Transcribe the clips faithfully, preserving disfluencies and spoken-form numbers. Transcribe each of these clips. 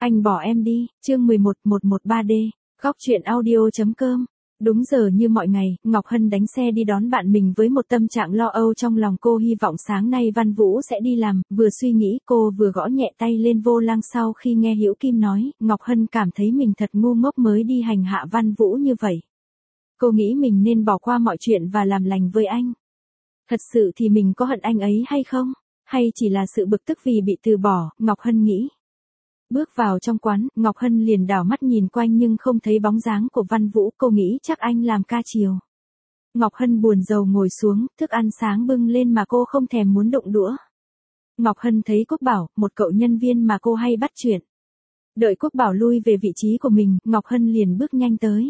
Anh bỏ em đi, chương mười một một một ba D, góc truyện audio.com. Đúng giờ như mọi ngày, Ngọc Hân đánh xe đi đón bạn mình với một tâm trạng lo âu trong lòng. Cô hy vọng sáng nay Văn Vũ sẽ đi làm, vừa suy nghĩ cô vừa gõ nhẹ tay lên vô lăng. Sau khi nghe Hữu Kim nói, Ngọc Hân cảm thấy mình thật ngu ngốc mới đi hành hạ Văn Vũ như vậy. Cô nghĩ mình nên bỏ qua mọi chuyện và làm lành với anh. Thật sự thì mình có hận anh ấy hay không? Hay chỉ là sự bực tức vì bị từ bỏ, Ngọc Hân nghĩ. Bước vào trong quán, Ngọc Hân liền đảo mắt nhìn quanh nhưng không thấy bóng dáng của Văn Vũ. Cô nghĩ chắc anh làm ca chiều. Ngọc Hân buồn rầu ngồi xuống, thức ăn sáng bưng lên mà cô không thèm muốn đụng đũa. Ngọc Hân thấy Quốc Bảo, một cậu nhân viên mà cô hay bắt chuyện. Đợi Quốc Bảo lui về vị trí của mình, Ngọc Hân liền bước nhanh tới.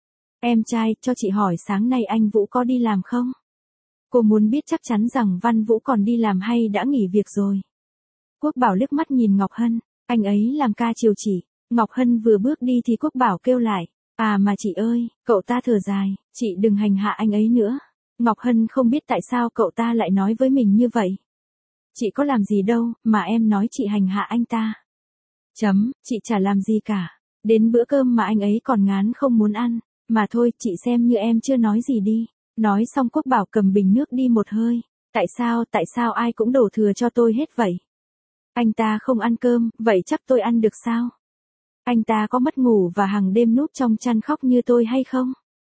Em trai, cho chị hỏi sáng nay anh Vũ có đi làm không? Cô muốn biết chắc chắn rằng Văn Vũ còn đi làm hay đã nghỉ việc rồi. Quốc Bảo liếc mắt nhìn Ngọc Hân. Anh ấy làm ca chiều chỉ. Ngọc Hân vừa bước đi thì Quốc Bảo kêu lại. À mà chị ơi, cậu ta thở dài, chị đừng hành hạ anh ấy nữa. Ngọc Hân không biết tại sao cậu ta lại nói với mình như vậy. Chị có làm gì đâu, mà em nói chị hành hạ anh ta. Chấm, chị chả làm gì cả. Đến bữa cơm mà anh ấy còn ngán không muốn ăn. Mà thôi, chị xem như em chưa nói gì đi. Nói xong Quốc Bảo cầm bình nước đi một hơi. Tại sao, tại sao ai cũng đổ thừa cho tôi hết vậy? Anh ta không ăn cơm, vậy chắc tôi ăn được sao? Anh ta có mất ngủ và hàng đêm núp trong chăn khóc như tôi hay không?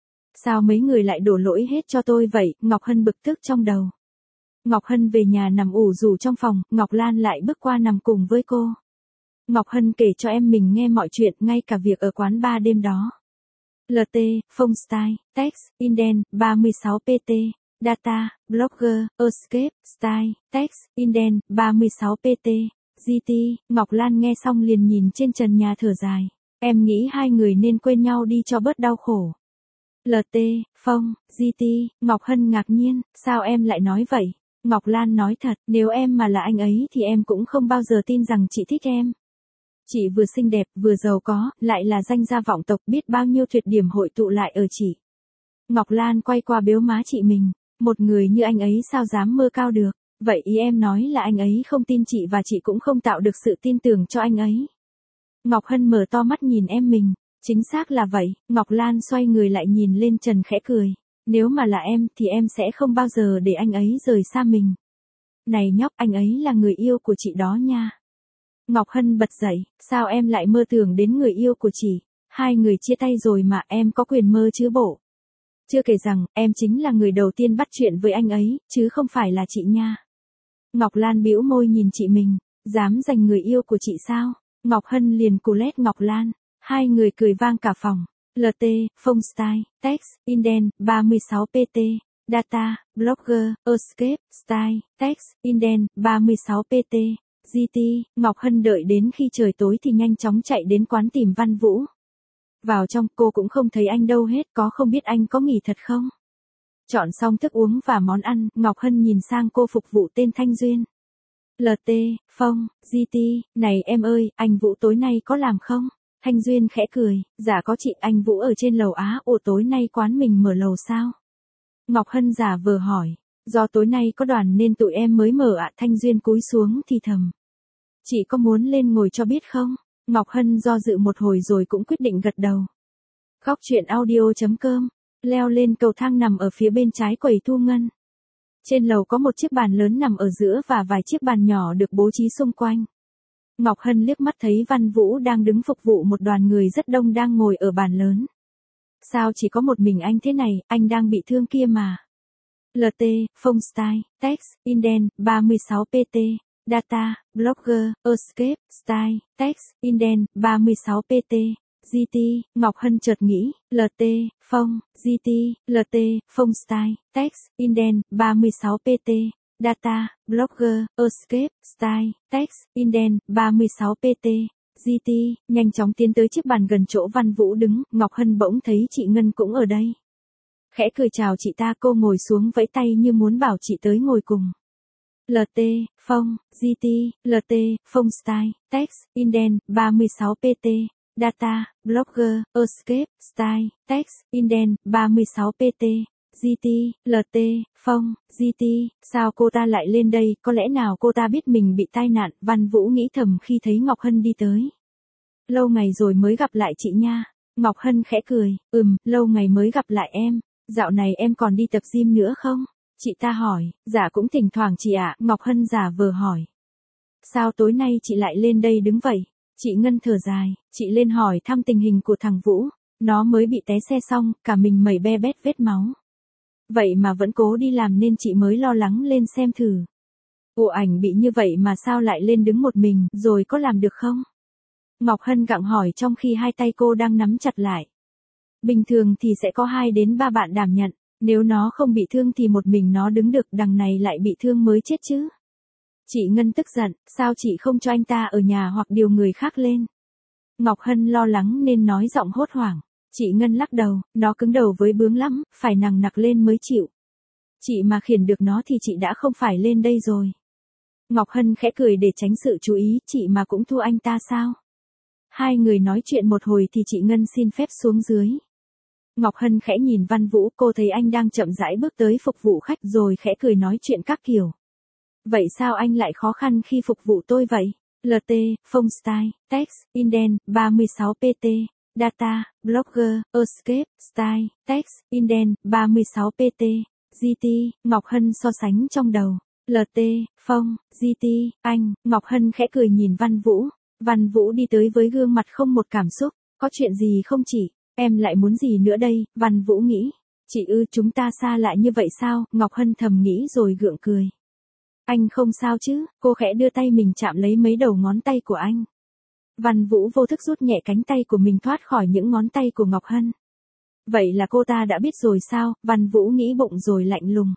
Sao mấy người lại đổ lỗi hết cho tôi vậy? Ngọc Hân bực tức trong đầu. Ngọc Hân về nhà nằm ủ rũ trong phòng, Ngọc Lan lại bước qua nằm cùng với cô. Ngọc Hân kể cho em mình nghe mọi chuyện, ngay cả việc ở quán bar đêm đó. lờ tê, Phông Style, Text, Inden, ba mươi sáu pê tê, Data, Blogger, Escape, Style, Text, Inden, ba mươi sáu pê tê, giê tê. Ngọc Lan nghe xong liền nhìn trên trần nhà thở dài. Em nghĩ hai người nên quên nhau đi cho bớt đau khổ. lờ tê, Phông, giê tê. Ngọc Hân ngạc nhiên, sao em lại nói vậy? Ngọc Lan nói thật, nếu em mà là anh ấy thì em cũng không bao giờ tin rằng chị thích em. Chị vừa xinh đẹp, vừa giàu có, lại là danh gia vọng tộc, biết bao nhiêu tuyệt điểm hội tụ lại ở chị. Ngọc Lan quay qua bếu má chị mình. Một người như anh ấy sao dám mơ cao được? Vậy ý em nói là anh ấy không tin chị và chị cũng không tạo được sự tin tưởng cho anh ấy. Ngọc Hân mở to mắt nhìn em mình. Chính xác là vậy. Ngọc Lan xoay người lại nhìn lên trần khẽ cười. Nếu mà là em thì em sẽ không bao giờ để anh ấy rời xa mình. Này nhóc, anh ấy là người yêu của chị đó nha. Ngọc Hân bật dậy, sao em lại mơ tưởng đến người yêu của chị? Hai người chia tay rồi mà em có quyền mơ chứ bộ. Chưa kể rằng, em chính là người đầu tiên bắt chuyện với anh ấy, chứ không phải là chị nha. Ngọc Lan bĩu môi nhìn chị mình, dám giành người yêu của chị sao? Ngọc Hân liền cù lét Ngọc Lan, hai người cười vang cả phòng. lờ tê, Phông Style, Text, Inden, ba mươi sáu pê tê, Data, Blogger, Escape, Style, Text, Inden, ba mươi sáu pê tê, giê tê. Ngọc Hân đợi đến khi trời tối thì nhanh chóng chạy đến quán tìm Văn Vũ. Vào trong cô cũng không thấy anh đâu hết, có không biết anh có nghỉ thật không? Chọn xong thức uống và món ăn, Ngọc Hân nhìn sang cô phục vụ tên Thanh Duyên. lờ tê, Phông, giê tê, này em ơi, anh Vũ tối nay có làm không? Thanh Duyên khẽ cười, dạ có chị, anh Vũ ở trên lầu á. Ủa tối nay quán mình mở lầu sao? Ngọc Hân giả vờ hỏi, do tối nay có đoàn nên tụi em mới mở ạ. Thanh Duyên cúi xuống thì thầm. Chị có muốn lên ngồi cho biết không? Ngọc Hân do dự một hồi rồi cũng quyết định gật đầu. Góc truyện audio.com, leo lên cầu thang nằm ở phía bên trái quầy thu ngân. Trên lầu có một chiếc bàn lớn nằm ở giữa và vài chiếc bàn nhỏ được bố trí xung quanh. Ngọc Hân liếc mắt thấy Văn Vũ đang đứng phục vụ một đoàn người rất đông đang ngồi ở bàn lớn. Sao chỉ có một mình anh thế này, anh đang bị thương kia mà. lờ tê, Phông Style, Text, Inden, ba mươi sáu pê tê, Data, Blogger, Escape, Style, Text, Inden, ba mươi sáu pê tê, giê tê. Ngọc Hân chợt nghĩ, lờ tê, Phông, giê tê, lờ tê, Phông Style, Text, Inden, ba mươi sáu pê tê, Data, Blogger, Escape, Style, Text, Inden, ba mươi sáu pê tê, giê tê. Nhanh chóng tiến tới chiếc bàn gần chỗ Văn Vũ đứng, Ngọc Hân bỗng thấy chị Ngân cũng ở đây. Khẽ cười chào chị ta, cô ngồi xuống vẫy tay như muốn bảo chị tới ngồi cùng. lờ tê, Phông, giê tê, lờ tê, Phông Style, Text, Inden, ba mươi sáu pê tê, Data, Blogger, Escape, Style, Text, Inden, ba mươi sáu pê tê, giê tê, lờ tê, Phông, giê tê. Sao cô ta lại lên đây, có lẽ nào cô ta biết mình bị tai nạn? Văn Vũ nghĩ thầm khi thấy Ngọc Hân đi tới. Lâu ngày rồi mới gặp lại chị nha. Ngọc Hân khẽ cười, ừm, lâu ngày mới gặp lại em. Dạo này em còn đi tập gym nữa không? Chị ta hỏi, dạ cũng thỉnh thoảng chị ạ. Ngọc Hân giả vờ hỏi. Sao tối nay chị lại lên đây đứng vậy? Chị Ngân thở dài, chị lên hỏi thăm tình hình của thằng Vũ. Nó mới bị té xe xong, cả mình mẩy be bét vết máu. Vậy mà vẫn cố đi làm nên chị mới lo lắng lên xem thử. Ủa ảnh bị như vậy mà sao lại lên đứng một mình, rồi có làm được không? Ngọc Hân gặng hỏi trong khi hai tay cô đang nắm chặt lại. Bình thường thì sẽ có hai đến ba bạn đảm nhận, nếu nó không bị thương thì một mình nó đứng được, đằng này lại bị thương mới chết chứ. Chị Ngân tức giận, sao chị không cho anh ta ở nhà hoặc điều người khác lên? Ngọc Hân lo lắng nên nói giọng hốt hoảng. Chị Ngân lắc đầu, nó cứng đầu với bướng lắm, phải nằng nặc lên mới chịu. Chị mà khiển được nó thì chị đã không phải lên đây rồi. Ngọc Hân khẽ cười để tránh sự chú ý, chị mà cũng thua anh ta sao? Hai người nói chuyện một hồi thì chị Ngân xin phép xuống dưới. Ngọc Hân khẽ nhìn Văn Vũ, cô thấy anh đang chậm rãi bước tới phục vụ khách rồi khẽ cười nói chuyện các kiểu. Vậy sao anh lại khó khăn khi phục vụ tôi vậy? lờ tê, Phone Style, Text, Inden, ba mươi sáu pê tê, Data, Blogger, Escape, Style, Text, Inden, ba mươi sáu pê tê, giê tê, Ngọc Hân so sánh trong đầu. lờ tê, Phone, giê tê, anh, Ngọc Hân khẽ cười nhìn Văn Vũ. Văn Vũ đi tới với gương mặt không một cảm xúc. Có chuyện gì không chị? Em lại muốn gì nữa đây? Văn Vũ nghĩ. Chị ư, chúng ta xa lại như vậy sao? Ngọc Hân thầm nghĩ rồi gượng cười. Anh không sao chứ? Cô khẽ đưa tay mình chạm lấy mấy đầu ngón tay của anh. Văn Vũ vô thức rút nhẹ cánh tay của mình thoát khỏi những ngón tay của Ngọc Hân. Vậy là cô ta đã biết rồi sao? Văn Vũ nghĩ bụng rồi lạnh lùng.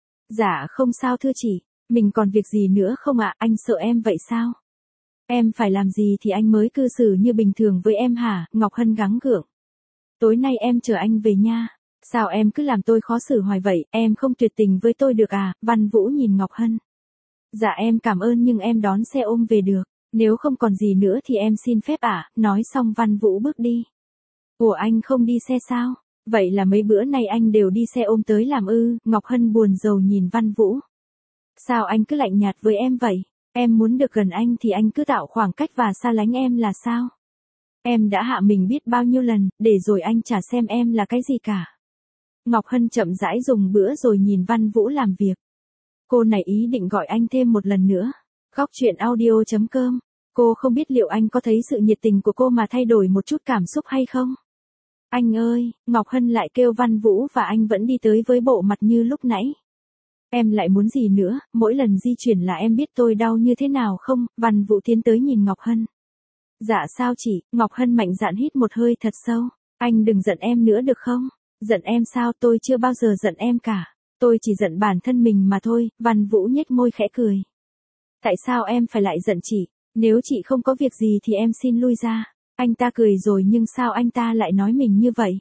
Dạ không sao thưa chị. Mình còn việc gì nữa không ạ? Anh sợ em vậy sao? Em phải làm gì thì anh mới cư xử như bình thường với em hả? Ngọc Hân gắng gượng. Tối nay em chờ anh về nha. Sao em cứ làm tôi khó xử hoài vậy? Em không tuyệt tình với tôi được à? Văn Vũ nhìn Ngọc Hân. Dạ em cảm ơn nhưng em đón xe ôm về được. Nếu không còn gì nữa thì em xin phép ạ. À? Nói xong Văn Vũ bước đi. Ủa anh không đi xe sao? Vậy là mấy bữa nay anh đều đi xe ôm tới làm ư? Ngọc Hân buồn rầu nhìn Văn Vũ. Sao anh cứ lạnh nhạt với em vậy? Em muốn được gần anh thì anh cứ tạo khoảng cách và xa lánh em là sao? Em đã hạ mình biết bao nhiêu lần, để rồi anh chả xem em là cái gì cả. Ngọc Hân chậm rãi dùng bữa rồi nhìn Văn Vũ làm việc. Cô này ý định gọi anh thêm một lần nữa. Góc chuyện audio chấm com. Cô không biết liệu anh có thấy sự nhiệt tình của cô mà thay đổi một chút cảm xúc hay không? Anh ơi, Ngọc Hân lại kêu Văn Vũ và anh vẫn đi tới với bộ mặt như lúc nãy. Em lại muốn gì nữa, mỗi lần di chuyển là em biết tôi đau như thế nào không? Văn Vũ tiến tới nhìn Ngọc Hân. Dạ sao chị? Ngọc Hân mạnh dạn hít một hơi thật sâu. Anh đừng giận em nữa được không? Giận em sao? Tôi chưa bao giờ giận em cả. Tôi chỉ giận bản thân mình mà thôi. Văn Vũ nhếch môi khẽ cười. Tại sao em phải lại giận chị? Nếu chị không có việc gì thì em xin lui ra. Anh ta cười rồi nhưng sao anh ta lại nói mình như vậy?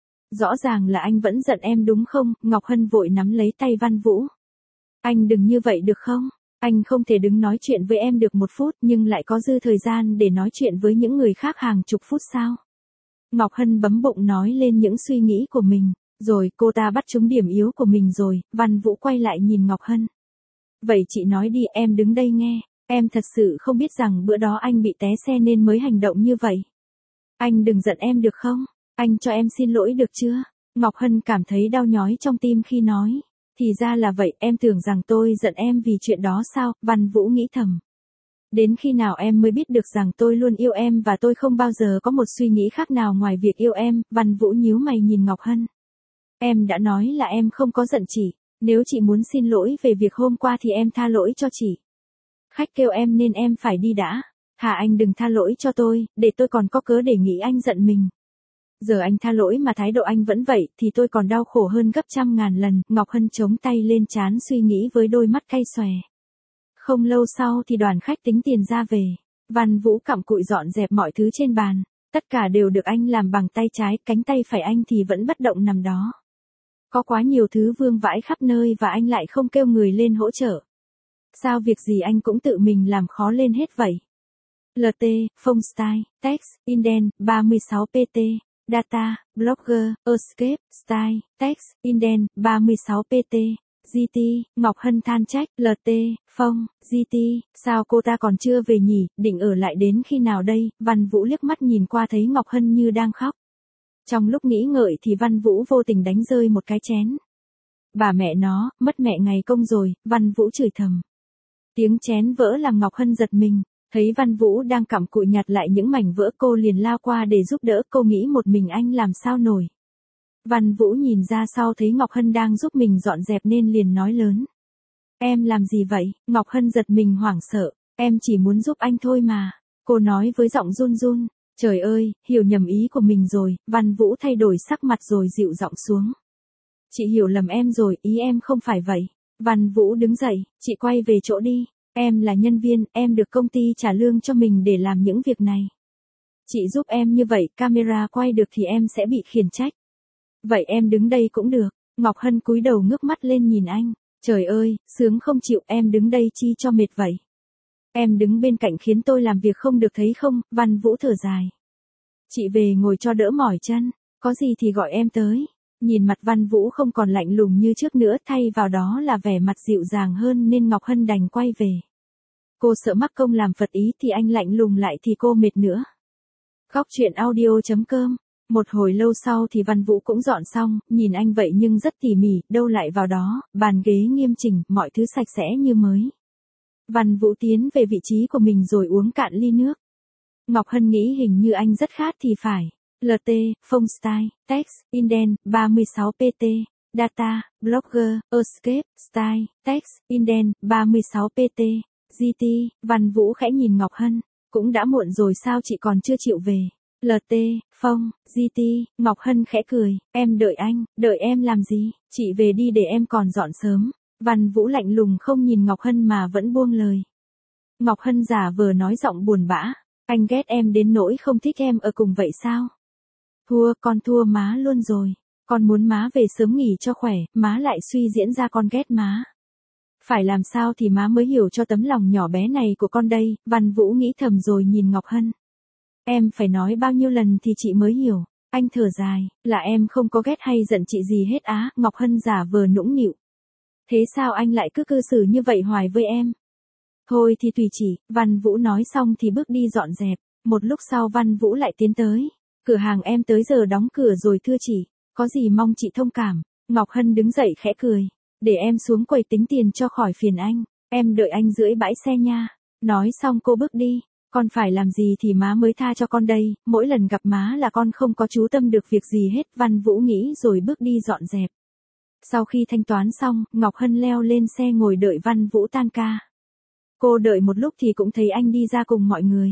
Rõ ràng là anh vẫn giận em đúng không? Ngọc Hân vội nắm lấy tay Văn Vũ. Anh đừng như vậy được không? Anh không thể đứng nói chuyện với em được một phút nhưng lại có dư thời gian để nói chuyện với những người khác hàng chục phút sao? Ngọc Hân bấm bụng nói lên những suy nghĩ của mình. Rồi cô ta bắt trúng điểm yếu của mình rồi. Văn Vũ quay lại nhìn Ngọc Hân. Vậy chị nói đi, em đứng đây nghe. Em thật sự không biết rằng bữa đó anh bị té xe nên mới hành động như vậy. Anh đừng giận em được không? Anh cho em xin lỗi được chưa? Ngọc Hân cảm thấy đau nhói trong tim khi nói. Thì ra là vậy, em tưởng rằng tôi giận em vì chuyện đó sao? Văn Vũ nghĩ thầm. Đến khi nào em mới biết được rằng tôi luôn yêu em và tôi không bao giờ có một suy nghĩ khác nào ngoài việc yêu em? Văn Vũ nhíu mày nhìn Ngọc Hân. Em đã nói là em không có giận chị. Nếu chị muốn xin lỗi về việc hôm qua thì em tha lỗi cho chị. Khách kêu em nên em phải đi đã. Hả anh đừng tha lỗi cho tôi, để tôi còn có cớ để nghĩ anh giận mình. Giờ anh tha lỗi mà thái độ anh vẫn vậy thì tôi còn đau khổ hơn gấp trăm ngàn lần. Ngọc Hân chống tay lên trán suy nghĩ với đôi mắt cay xòe. Không lâu sau thì đoàn khách tính tiền ra về. Văn Vũ cặm cụi dọn dẹp mọi thứ trên bàn. Tất cả đều được anh làm bằng tay trái, cánh tay phải anh thì vẫn bất động nằm đó. Có quá nhiều thứ vương vãi khắp nơi và anh lại không kêu người lên hỗ trợ. Sao việc gì anh cũng tự mình làm khó lên hết vậy? lờ tê, Phone Style, Text, Inden, ba mươi sáu pê tê, Data, Blogger, Escape, Style, Text, Inden, ba mươi sáu pê tê, giê tê, Ngọc Hân than trách, lờ tê, Phong, giê tê, sao cô ta còn chưa về nhỉ, định ở lại đến khi nào đây, Văn Vũ liếc mắt nhìn qua thấy Ngọc Hân như đang khóc. Trong lúc nghĩ ngợi thì Văn Vũ vô tình đánh rơi một cái chén. Bà mẹ nó, mất mẹ ngày công rồi, Văn Vũ chửi thầm. Tiếng chén vỡ làm Ngọc Hân giật mình, thấy Văn Vũ đang cặm cụi nhặt lại những mảnh vỡ cô liền lao qua để giúp đỡ, cô nghĩ một mình anh làm sao nổi. Văn Vũ nhìn ra sau thấy Ngọc Hân đang giúp mình dọn dẹp nên liền nói lớn. Em làm gì vậy? Ngọc Hân giật mình hoảng sợ, em chỉ muốn giúp anh thôi mà. Cô nói với giọng run run, trời ơi, hiểu nhầm ý của mình rồi, Văn Vũ thay đổi sắc mặt rồi dịu giọng xuống. Chị hiểu lầm em rồi, ý em không phải vậy. Văn Vũ đứng dậy, chị quay về chỗ đi, em là nhân viên, em được công ty trả lương cho mình để làm những việc này. Chị giúp em như vậy, camera quay được thì em sẽ bị khiển trách. Vậy em đứng đây cũng được. Ngọc Hân cúi đầu ngước mắt lên nhìn anh. Trời ơi, sướng không chịu, em đứng đây chi cho mệt vậy. Em đứng bên cạnh khiến tôi làm việc không được thấy không, Văn Vũ thở dài. Chị về ngồi cho đỡ mỏi chân, có gì thì gọi em tới. Nhìn mặt Văn Vũ không còn lạnh lùng như trước nữa, thay vào đó là vẻ mặt dịu dàng hơn nên Ngọc Hân đành quay về. Cô sợ mắc công làm phật ý thì anh lạnh lùng lại thì cô mệt nữa. Góc truyện audio chấm com. Một hồi lâu sau thì Văn Vũ cũng dọn xong, nhìn anh vậy nhưng rất tỉ mỉ, đâu lại vào đó, bàn ghế nghiêm chỉnh, mọi thứ sạch sẽ như mới. Văn Vũ tiến về vị trí của mình rồi uống cạn ly nước. Ngọc Hân nghĩ hình như anh rất khát thì phải. lờ tê, Phong Style, Text, Inden, ba mươi sáu pê tê, Data, Blogger, Escape, Style, Text, Inden, ba mươi sáu pê tê, giê tê, Văn Vũ khẽ nhìn Ngọc Hân, cũng đã muộn rồi sao chị còn chưa chịu về. lờ tê, Phong, giê tê, Ngọc Hân khẽ cười, em đợi anh, đợi em làm gì, chị về đi để em còn dọn sớm. Văn Vũ lạnh lùng không nhìn Ngọc Hân mà vẫn buông lời. Ngọc Hân giả vờ nói giọng buồn bã, anh ghét em đến nỗi không thích em ở cùng vậy sao? Thua, con thua má luôn rồi, con muốn má về sớm nghỉ cho khỏe, má lại suy diễn ra con ghét má. Phải làm sao thì má mới hiểu cho tấm lòng nhỏ bé này của con đây, Văn Vũ nghĩ thầm rồi nhìn Ngọc Hân. Em phải nói bao nhiêu lần thì chị mới hiểu, anh thở dài, là em không có ghét hay giận chị gì hết á, Ngọc Hân giả vờ nũng nịu. Thế sao anh lại cứ cư xử như vậy hoài với em? Thôi thì tùy chị, Văn Vũ nói xong thì bước đi dọn dẹp, một lúc sau Văn Vũ lại tiến tới. Cửa hàng em tới giờ đóng cửa rồi thưa chị, có gì mong chị thông cảm. Ngọc Hân đứng dậy khẽ cười, để em xuống quầy tính tiền cho khỏi phiền anh, em đợi anh dưới bãi xe nha. Nói xong cô bước đi, con phải làm gì thì má mới tha cho con đây, mỗi lần gặp má là con không có chú tâm được việc gì hết, Văn Vũ nghĩ rồi bước đi dọn dẹp. Sau khi thanh toán xong, Ngọc Hân leo lên xe ngồi đợi Văn Vũ tan ca. Cô đợi một lúc thì cũng thấy anh đi ra cùng mọi người.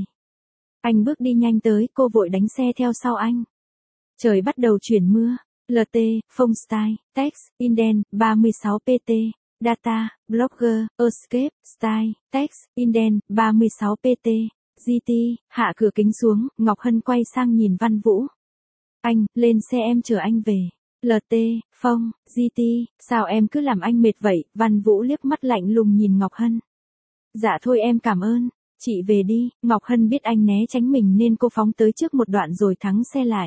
Anh bước đi nhanh tới, cô vội đánh xe theo sau anh. Trời bắt đầu chuyển mưa. lờ tê, Phong Style, Text, Inden, ba mươi sáu pê tê, Data, Blogger, Escape, Style, Text, Inden, ba mươi sáu pê tê, giê tê, hạ cửa kính xuống, Ngọc Hân quay sang nhìn Văn Vũ. Anh, lên xe em chở anh về. lờ tê, Phong, giê tê, sao em cứ làm anh mệt vậy, Văn Vũ liếc mắt lạnh lùng nhìn Ngọc Hân. Dạ thôi em cảm ơn. Chị về đi, Ngọc Hân biết anh né tránh mình nên cô phóng tới trước một đoạn rồi thắng xe lại.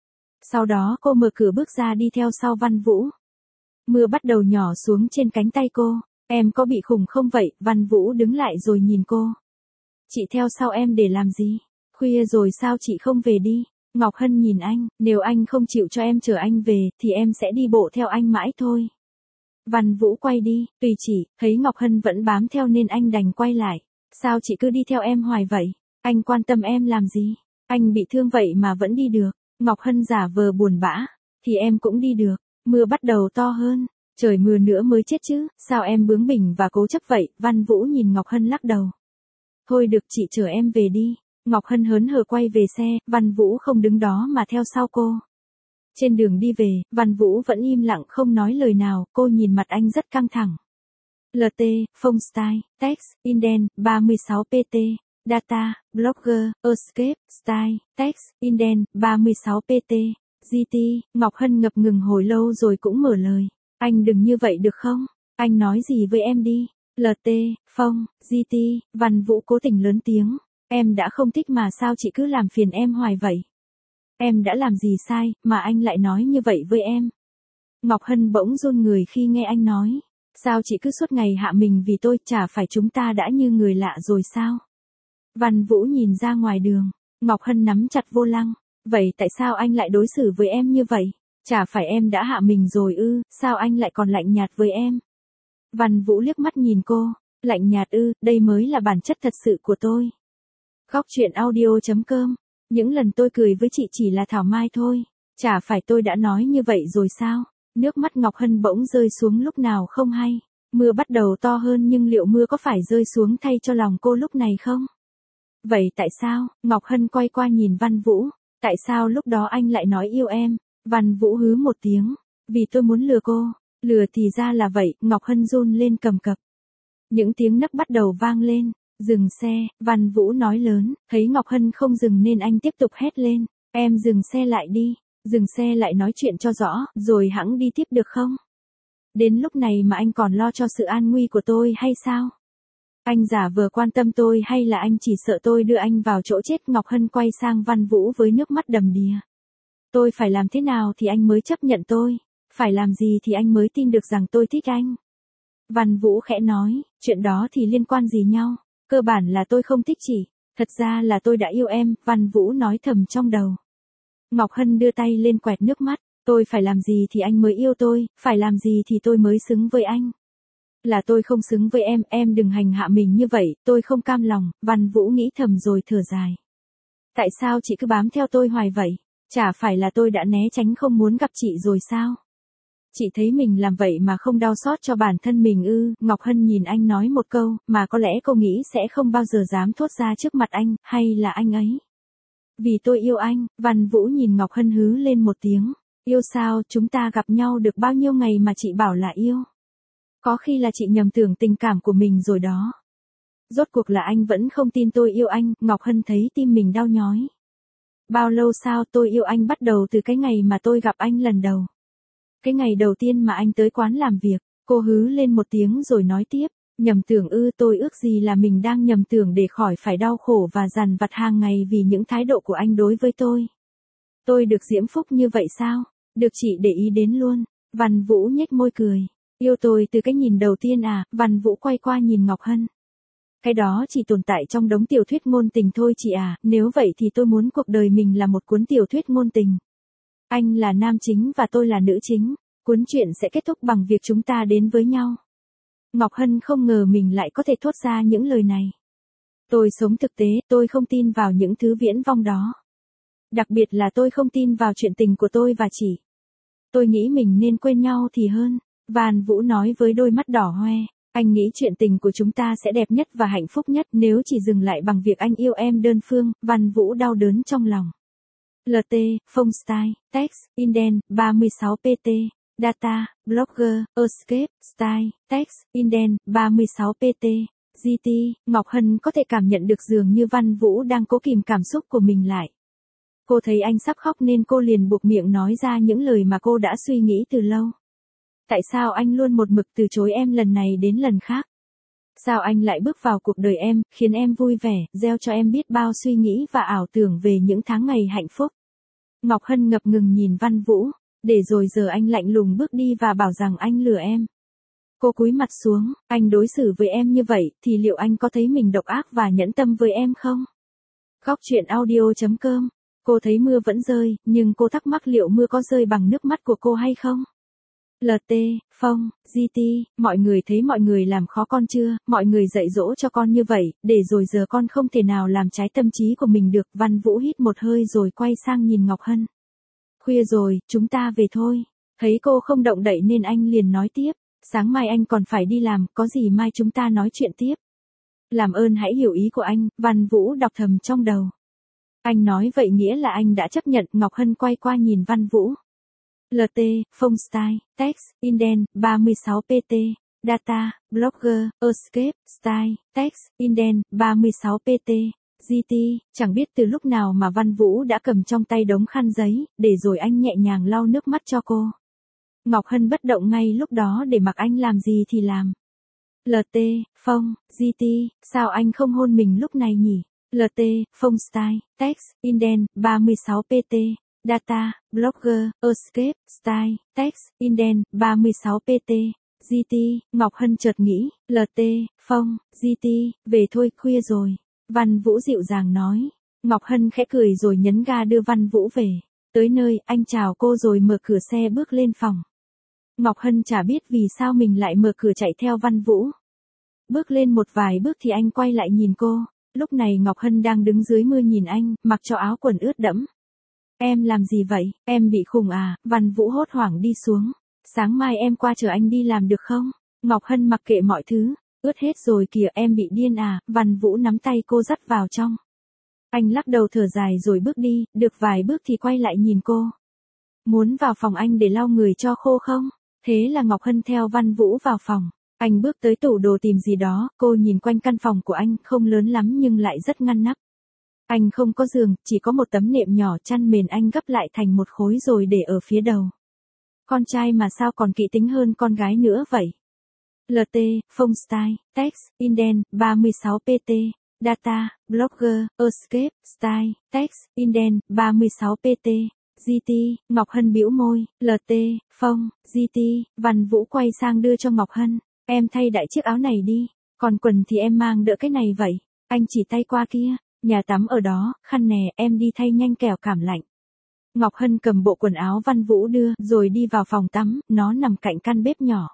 Sau đó cô mở cửa bước ra đi theo sau Văn Vũ. Mưa bắt đầu nhỏ xuống trên cánh tay cô. Em có bị khủng không vậy? Văn Vũ đứng lại rồi nhìn cô. Chị theo sau em để làm gì? Khuya rồi sao chị không về đi? Ngọc Hân nhìn anh, nếu anh không chịu cho em chở anh về thì em sẽ đi bộ theo anh mãi thôi. Văn Vũ quay đi, tùy chị, thấy Ngọc Hân vẫn bám theo nên anh đành quay lại. Sao chị cứ đi theo em hoài vậy? Anh quan tâm em làm gì? Anh bị thương vậy mà vẫn đi được. Ngọc Hân giả vờ buồn bã. Thì em cũng đi được. Mưa bắt đầu to hơn. Trời mưa nữa mới chết chứ. Sao em bướng bỉnh và cố chấp vậy? Văn Vũ nhìn Ngọc Hân lắc đầu. Thôi được chị chở em về đi. Ngọc Hân hớn hở quay về xe. Văn Vũ không đứng đó mà theo sau cô. Trên đường đi về, Văn Vũ vẫn im lặng không nói lời nào. Cô nhìn mặt anh rất căng thẳng. lờ tê, Phong Style, Text, Inden, ba mươi sáu pê tê, Data, Blogger, Escape, Style, Text, Inden, ba mươi sáu pê tê, giê tê, Ngọc Hân ngập ngừng hồi lâu rồi cũng mở lời. Anh đừng như vậy được không? Anh nói gì với em đi? lờ tê, Phong, giê tê, Văn Vũ cố tình lớn tiếng. Em đã không thích mà sao chị cứ làm phiền em hoài vậy? Em đã làm gì sai, mà anh lại nói như vậy với em? Ngọc Hân bỗng run người khi nghe anh nói. Sao chị cứ suốt ngày hạ mình vì tôi, chả phải chúng ta đã như người lạ rồi sao? Văn Vũ nhìn ra ngoài đường, Ngọc Hân nắm chặt vô lăng. Vậy tại sao anh lại đối xử với em như vậy? Chả phải em đã hạ mình rồi ư, sao anh lại còn lạnh nhạt với em? Văn Vũ liếc mắt nhìn cô, lạnh nhạt ư, đây mới là bản chất thật sự của tôi. Góc truyện audio.com, những lần tôi cười với chị chỉ là thảo mai thôi, chả phải tôi đã nói như vậy rồi sao? Nước mắt Ngọc Hân bỗng rơi xuống lúc nào không hay, mưa bắt đầu to hơn nhưng liệu mưa có phải rơi xuống thay cho lòng cô lúc này không? Vậy tại sao? Ngọc Hân quay qua nhìn Văn Vũ, tại sao lúc đó anh lại nói yêu em? Văn Vũ hứ một tiếng, vì tôi muốn lừa cô. Lừa thì ra là vậy, Ngọc Hân run lên cầm cập. Những tiếng nấc bắt đầu vang lên, dừng xe, Văn Vũ nói lớn, thấy Ngọc Hân không dừng nên anh tiếp tục hét lên, em dừng xe lại đi, dừng xe lại nói chuyện cho rõ, rồi hẵng đi tiếp được không? Đến lúc này mà anh còn lo cho sự an nguy của tôi hay sao? Anh giả vờ quan tâm tôi hay là anh chỉ sợ tôi đưa anh vào chỗ chết? Ngọc Hân quay sang Văn Vũ với nước mắt đầm đìa. Tôi phải làm thế nào thì anh mới chấp nhận tôi? Phải làm gì thì anh mới tin được rằng tôi thích anh? Văn Vũ khẽ nói, chuyện đó thì liên quan gì nhau? Cơ bản là tôi không thích chị. Thật ra là tôi đã yêu em, Văn Vũ nói thầm trong đầu. Ngọc Hân đưa tay lên quẹt nước mắt. Tôi phải làm gì thì anh mới yêu tôi, phải làm gì thì tôi mới xứng với anh. Là tôi không xứng với em, em đừng hành hạ mình như vậy, tôi không cam lòng, Văn Vũ nghĩ thầm rồi thở dài. Tại sao chị cứ bám theo tôi hoài vậy? Chả phải là tôi đã né tránh không muốn gặp chị rồi sao? Chị thấy mình làm vậy mà không đau xót cho bản thân mình ư? Ngọc Hân nhìn anh nói một câu, mà có lẽ cô nghĩ sẽ không bao giờ dám thốt ra trước mặt anh, hay là anh ấy? Vì tôi yêu anh, Văn Vũ nhìn Ngọc Hân hứ lên một tiếng. Yêu sao, chúng ta gặp nhau được bao nhiêu ngày mà chị bảo là yêu? Có khi là chị nhầm tưởng tình cảm của mình rồi đó. Rốt cuộc là anh vẫn không tin tôi yêu anh, Ngọc Hân thấy tim mình đau nhói. Bao lâu sao? Tôi yêu anh bắt đầu từ cái ngày mà tôi gặp anh lần đầu. Cái ngày đầu tiên mà anh tới quán làm việc, cô hứ lên một tiếng rồi nói tiếp, nhầm tưởng ư? Tôi ước gì là mình đang nhầm tưởng để khỏi phải đau khổ và dằn vặt hàng ngày vì những thái độ của anh đối với tôi. Tôi được diễm phúc như vậy sao? Được chị để ý đến luôn. Văn Vũ nhếch môi cười. Yêu tôi từ cái nhìn đầu tiên à? Văn Vũ quay qua nhìn Ngọc Hân. Cái đó chỉ tồn tại trong đống tiểu thuyết ngôn tình thôi chị à, nếu vậy thì tôi muốn cuộc đời mình là một cuốn tiểu thuyết ngôn tình. Anh là nam chính và tôi là nữ chính, cuốn truyện sẽ kết thúc bằng việc chúng ta đến với nhau. Ngọc Hân không ngờ mình lại có thể thốt ra những lời này. Tôi sống thực tế, tôi không tin vào những thứ viễn vông đó. Đặc biệt là tôi không tin vào chuyện tình của tôi và chị. Tôi nghĩ mình nên quên nhau thì hơn. Văn Vũ nói với đôi mắt đỏ hoe. Anh nghĩ chuyện tình của chúng ta sẽ đẹp nhất và hạnh phúc nhất nếu chỉ dừng lại bằng việc anh yêu em đơn phương. Văn Vũ đau đớn trong lòng. lờ tê, Phone Style, Text, Inden, ba mươi sáu pê tê, Data, Blogger, Escape, Style, Text, Inden, ba mươi sáu pê tê, giê tê. Ngọc Hân có thể cảm nhận được dường như Văn Vũ đang cố kìm cảm xúc của mình lại. Cô thấy anh sắp khóc nên cô liền buộc miệng nói ra những lời mà cô đã suy nghĩ từ lâu. Tại sao anh luôn một mực từ chối em lần này đến lần khác? Sao anh lại bước vào cuộc đời em, khiến em vui vẻ, gieo cho em biết bao suy nghĩ và ảo tưởng về những tháng ngày hạnh phúc? Ngọc Hân ngập ngừng nhìn Văn Vũ, để rồi giờ anh lạnh lùng bước đi và bảo rằng anh lừa em. Cô cúi mặt xuống, anh đối xử với em như vậy, thì liệu anh có thấy mình độc ác và nhẫn tâm với em không? Góc truyện audio.com. Cô thấy mưa vẫn rơi, nhưng cô thắc mắc liệu mưa có rơi bằng nước mắt của cô hay không? lờ tê, Phong, giê tê, mọi người thấy mọi người làm khó con chưa? Mọi người dạy dỗ cho con như vậy, để rồi giờ con không thể nào làm trái tâm trí của mình được. Văn Vũ hít một hơi rồi quay sang nhìn Ngọc Hân. Khuya rồi, chúng ta về thôi. Thấy cô không động đậy nên anh liền nói tiếp. Sáng mai anh còn phải đi làm, có gì mai chúng ta nói chuyện tiếp. Làm ơn hãy hiểu ý của anh, Văn Vũ đọc thầm trong đầu. Anh nói vậy nghĩa là anh đã chấp nhận. Ngọc Hân quay qua nhìn Văn Vũ. lờ tê, Phone Style, Text, Inden, ba mươi sáu pê tê, Data, Blogger, Escape, Style, Text, Inden, ba mươi sáu pê tê, giê tê. Chẳng biết từ lúc nào mà Văn Vũ đã cầm trong tay đống khăn giấy, để rồi anh nhẹ nhàng lau nước mắt cho cô. Ngọc Hân bất động ngay lúc đó để mặc anh làm gì thì làm. lờ tê, Phong, giê tê, sao anh không hôn mình lúc này nhỉ? lờ tê, Phone Style, Text, Inden, ba mươi sáu pê tê, Data, Blogger, Escape, Style, Text, Inden, ba mươi sáu pê tê, giê tê, Ngọc Hân chợt nghĩ, lờ tê, Phong, giê tê, về thôi, khuya rồi. Văn Vũ dịu dàng nói. Ngọc Hân khẽ cười rồi nhấn ga đưa Văn Vũ về. Tới nơi, anh chào cô rồi mở cửa xe bước lên phòng. Ngọc Hân chả biết vì sao mình lại mở cửa chạy theo Văn Vũ. Bước lên một vài bước thì anh quay lại nhìn cô. Lúc này Ngọc Hân đang đứng dưới mưa nhìn anh, mặc cho áo quần ướt đẫm. Em làm gì vậy, em bị khùng à? Văn Vũ hốt hoảng đi xuống. Sáng mai em qua chở anh đi làm được không? Ngọc Hân mặc kệ mọi thứ. Ướt hết rồi kìa, em bị điên à? Văn Vũ nắm tay cô dắt vào trong. Anh lắc đầu thở dài rồi bước đi, được vài bước thì quay lại nhìn cô. Muốn vào phòng anh để lau người cho khô không? Thế là Ngọc Hân theo Văn Vũ vào phòng. Anh bước tới tủ đồ tìm gì đó, cô nhìn quanh căn phòng của anh, không lớn lắm nhưng lại rất ngăn nắp. Anh không có giường, chỉ có một tấm nệm nhỏ, chăn mền anh gấp lại thành một khối rồi để ở phía đầu. Con trai mà sao còn kỹ tính hơn con gái nữa vậy? lờ tê, Phone Style, Text, Inden, ba mươi sáu pê tê, Data, Blogger, Escape, Style, Text, Inden, ba mươi sáu pê tê, giê tê, Ngọc Hân bĩu môi, lờ tê, Phong, giê tê, Văn Vũ quay sang đưa cho Ngọc Hân, em thay đại chiếc áo này đi, còn quần thì em mang đỡ cái này vậy, anh chỉ tay qua kia, nhà tắm ở đó, khăn nè, em đi thay nhanh kẻo cảm lạnh. Ngọc Hân cầm bộ quần áo Văn Vũ đưa, rồi đi vào phòng tắm, nó nằm cạnh căn bếp nhỏ.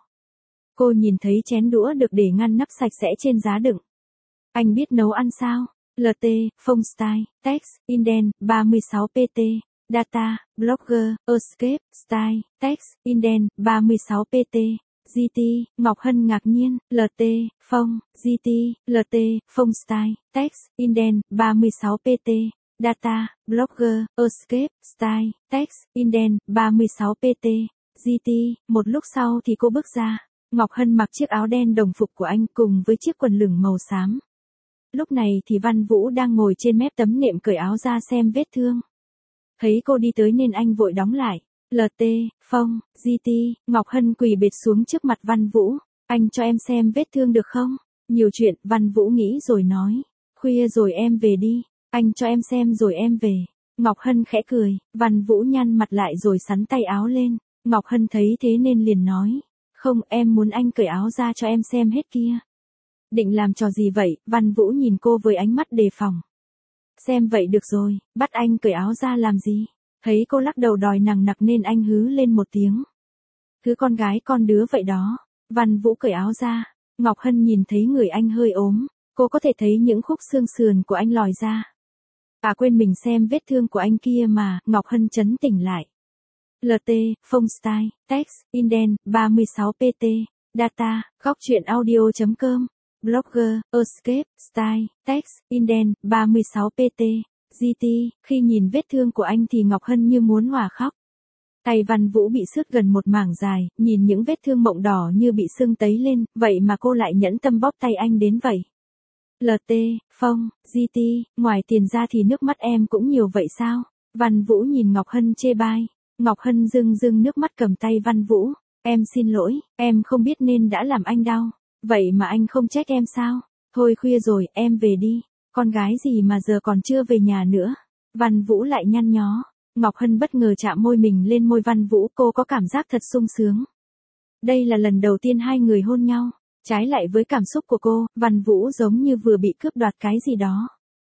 Cô nhìn thấy chén đũa được để ngăn nắp sạch sẽ trên giá đựng. Anh biết nấu ăn sao? lờ tê, Phone Style, Text, Inden, ba mươi sáu pê tê, Data, Blogger, Escape, Style, Text, Inden, ba mươi sáu pê tê, giê tê, Ngọc Hân ngạc nhiên, lờ tê, Phong, giê tê, lờ tê, Phone Style, Text, Inden, ba mươi sáu pê tê, Data, Blogger, Escape, Style, Text, Inden, ba mươi sáu pê tê, giê tê, một lúc sau thì cô bước ra. Ngọc Hân mặc chiếc áo đen đồng phục của anh cùng với chiếc quần lửng màu xám. Lúc này thì Văn Vũ đang ngồi trên mép tấm nệm cởi áo ra xem vết thương. Thấy cô đi tới nên anh vội đóng lại. lờ tê, Phong, giê tê, Ngọc Hân quỳ bệt xuống trước mặt Văn Vũ. Anh cho em xem vết thương được không? Nhiều chuyện, Văn Vũ nghĩ rồi nói. Khuya rồi em về đi. Anh cho em xem rồi em về. Ngọc Hân khẽ cười. Văn Vũ nhăn mặt lại rồi xắn tay áo lên. Ngọc Hân thấy thế nên liền nói. Không, em muốn anh cởi áo ra cho em xem hết kia. Định làm trò gì vậy? Văn Vũ nhìn cô với ánh mắt đề phòng. Xem vậy được rồi, bắt anh cởi áo ra làm gì? Thấy cô lắc đầu đòi nằng nặc nên anh hứ lên một tiếng. Thứ con gái con đứa vậy đó. Văn Vũ cởi áo ra. Ngọc Hân nhìn thấy người anh hơi ốm. Cô có thể thấy những khúc xương sườn của anh lòi ra. À quên mình xem vết thương của anh kia mà. Ngọc Hân chấn tỉnh lại. lờ tê, Phone Style, Text, Inden, ba mươi sáu pê tê, Data, góc truyện audio chấm com, Blogger, Escape, Style, Text, Inden, ba mươi sáu pê tê, giê tê, khi nhìn vết thương của anh thì Ngọc Hân như muốn òa khóc. Tay Văn Vũ bị xước gần một mảng dài, nhìn những vết thương mộng đỏ như bị sưng tấy lên, vậy mà cô lại nhẫn tâm bóp tay anh đến vậy. lờ tê, Phong, giê tê, ngoài tiền ra thì nước mắt em cũng nhiều vậy sao? Văn Vũ nhìn Ngọc Hân chê bai. Ngọc Hân rưng rưng nước mắt cầm tay Văn Vũ. Em xin lỗi, em không biết nên đã làm anh đau. Vậy mà anh không trách em sao? Thôi khuya rồi, em về đi. Con gái gì mà giờ còn chưa về nhà nữa. Văn Vũ lại nhăn nhó. Ngọc Hân bất ngờ chạm môi mình lên môi Văn Vũ, cô có cảm giác thật sung sướng. Đây là lần đầu tiên hai người hôn nhau. Trái lại với cảm xúc của cô, Văn Vũ giống như vừa bị cướp đoạt cái gì đó.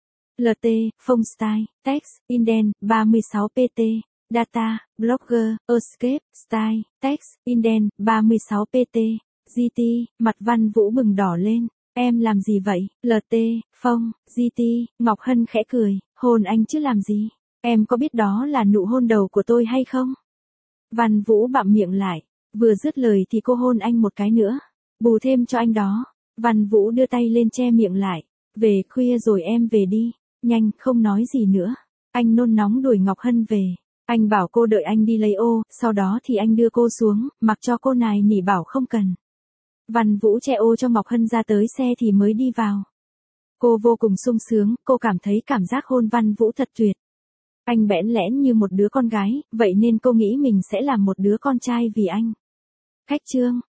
lờ tê, Phone Style, Text, Inden, ba mươi sáu pê tê. Data, Blogger, Escape, Style, Text, Inden, ba mươi sáu pê tê, giê tê, mặt Văn Vũ bừng đỏ lên. Em làm gì vậy? lờ tê, Phong, giê tê, Ngọc Hân khẽ cười. Hôn anh chứ làm gì? Em có biết đó là nụ hôn đầu của tôi hay không? Văn Vũ bặm miệng lại. Vừa dứt lời thì cô hôn anh một cái nữa. Bù thêm cho anh đó. Văn Vũ đưa tay lên che miệng lại. Về khuya rồi em về đi. Nhanh, không nói gì nữa. Anh nôn nóng đuổi Ngọc Hân về. Anh bảo cô đợi anh đi lấy ô, sau đó thì anh đưa cô xuống, mặc cho cô nài nỉ bảo không cần. Văn Vũ che ô cho Ngọc Hân ra tới xe thì mới đi vào. Cô vô cùng sung sướng, cô cảm thấy cảm giác hôn Văn Vũ thật tuyệt. Anh bẽn lẽn như một đứa con gái, vậy nên cô nghĩ mình sẽ làm một đứa con trai vì anh. Khách chương